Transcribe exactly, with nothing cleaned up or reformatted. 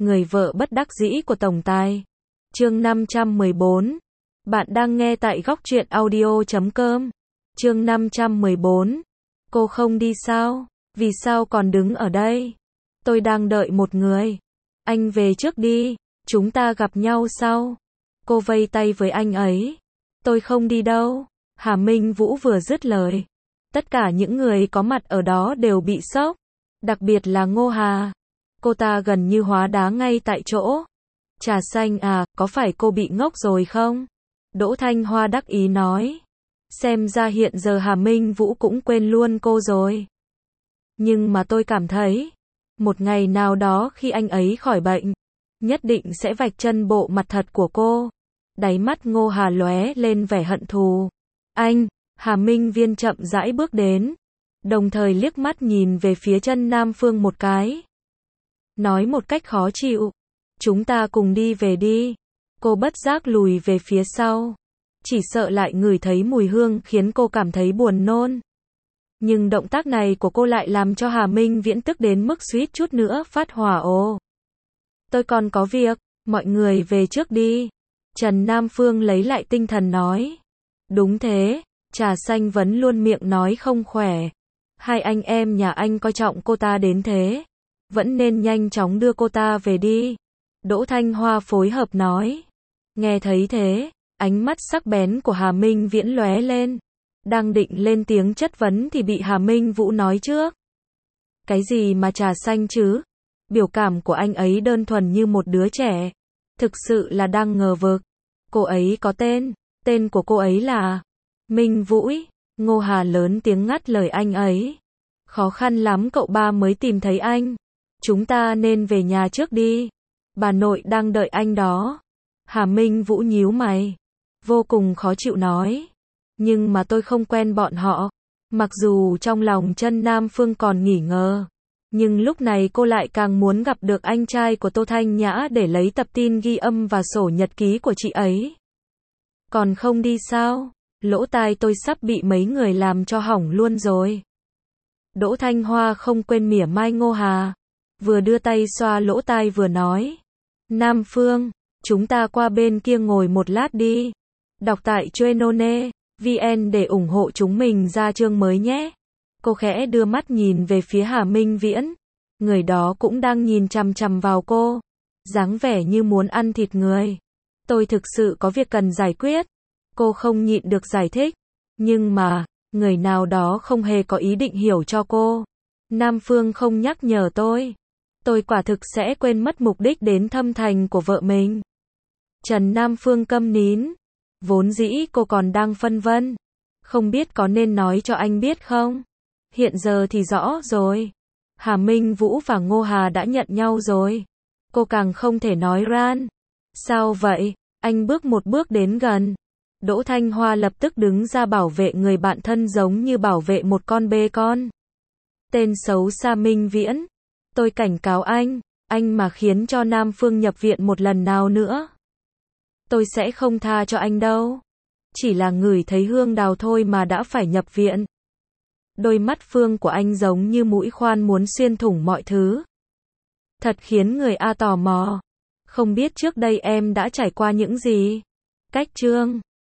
người vợ bất đắc dĩ của tổng tài. Chương năm trăm mười bốn. Bạn đang nghe tại góc truyện audio chấm com. Chương năm trăm mười bốn. Cô không đi sao? Vì sao còn đứng ở đây? Tôi đang đợi một người. Anh về trước đi, chúng ta gặp nhau sau. Cô vây tay với anh ấy. Tôi không đi đâu. Hà Minh Vũ vừa dứt lời, tất cả những người có mặt ở đó đều bị sốc, đặc biệt là Ngô Hà. Cô ta gần như hóa đá ngay tại chỗ. Trà xanh à, có phải cô bị ngốc rồi không? Đỗ Thanh Hoa đắc ý nói. Xem ra hiện giờ Hà Minh Vũ cũng quên luôn cô rồi. Nhưng mà tôi cảm thấy, một ngày nào đó khi anh ấy khỏi bệnh, nhất định sẽ vạch chân bộ mặt thật của cô. Đáy mắt Ngô Hà lóe lên vẻ hận thù. Anh, Hà Minh Viễn chậm rãi bước đến, đồng thời liếc mắt nhìn về phía chân Nam Phương một cái. Nói một cách khó chịu, chúng ta cùng đi về đi. Cô bất giác lùi về phía sau, chỉ sợ lại ngửi thấy mùi hương khiến cô cảm thấy buồn nôn. Nhưng động tác này của cô lại làm cho Hà Minh Viễn tức đến mức suýt chút nữa phát hỏa. Ồ, tôi còn có việc, mọi người về trước đi. Trần Nam Phương lấy lại tinh thần nói. Đúng thế, Trà xanh vẫn luôn miệng nói không khỏe. Hai anh em nhà anh coi trọng cô ta đến thế, vẫn nên nhanh chóng đưa cô ta về đi. Đỗ Thanh Hoa phối hợp nói. Nghe thấy thế, ánh mắt sắc bén của Hà Minh Viễn lóe lên. Đang định lên tiếng chất vấn thì bị Hà Minh Vũ nói trước. Cái gì mà Trà xanh chứ? Biểu cảm của anh ấy đơn thuần như một đứa trẻ. Thực sự là đang ngờ vực. Cô ấy có tên, tên của cô ấy là Minh Vũ. Ngô Hà lớn tiếng ngắt lời anh ấy. Khó khăn lắm cậu ba mới tìm thấy anh. Chúng ta nên về nhà trước đi. Bà nội đang đợi anh đó. Hà Minh Vũ nhíu mày, vô cùng khó chịu nói. Nhưng mà tôi không quen bọn họ. Mặc dù trong lòng chân Nam Phương còn nghi ngờ, nhưng lúc này cô lại càng muốn gặp được anh trai của Tô Thanh Nhã để lấy tập tin ghi âm và sổ nhật ký của chị ấy. Còn không đi sao? Lỗ tai tôi sắp bị mấy người làm cho hỏng luôn rồi. Đỗ Thanh Hoa không quên mỉa mai Ngô Hà, vừa đưa tay xoa lỗ tai vừa nói. Nam Phương, chúng ta qua bên kia ngồi một lát đi. Đọc tại Chuenone vn để ủng hộ chúng mình ra chương mới nhé. Cô khẽ đưa mắt nhìn về phía Hà Minh Viễn. Người đó cũng đang nhìn chằm chằm vào cô, dáng vẻ như muốn ăn thịt người. Tôi thực sự có việc cần giải quyết. Cô không nhịn được giải thích. Nhưng mà, người nào đó không hề có ý định hiểu cho cô. Nam Phương không nhắc nhở tôi, tôi quả thực sẽ quên mất mục đích đến thâm thành của vợ mình. Trần Nam Phương câm nín. Vốn dĩ cô còn đang phân vân, không biết có nên nói cho anh biết không. Hiện giờ thì rõ rồi. Hà Minh Vũ và Ngô Hà đã nhận nhau rồi. Cô càng không thể nói ran. Sao vậy? Anh bước một bước đến gần. Đỗ Thanh Hoa lập tức đứng ra bảo vệ người bạn thân giống như bảo vệ một con bê con. Tên xấu xa Minh Viễn. Tôi cảnh cáo anh, anh mà khiến cho Nam Phương nhập viện một lần nào nữa, tôi sẽ không tha cho anh đâu. Chỉ là ngửi thấy hương đào thôi mà đã phải nhập viện. Đôi mắt Phương của anh giống như mũi khoan muốn xuyên thủng mọi thứ. Thật khiến người A tò mò. Không biết trước đây em đã trải qua những gì? Cách chương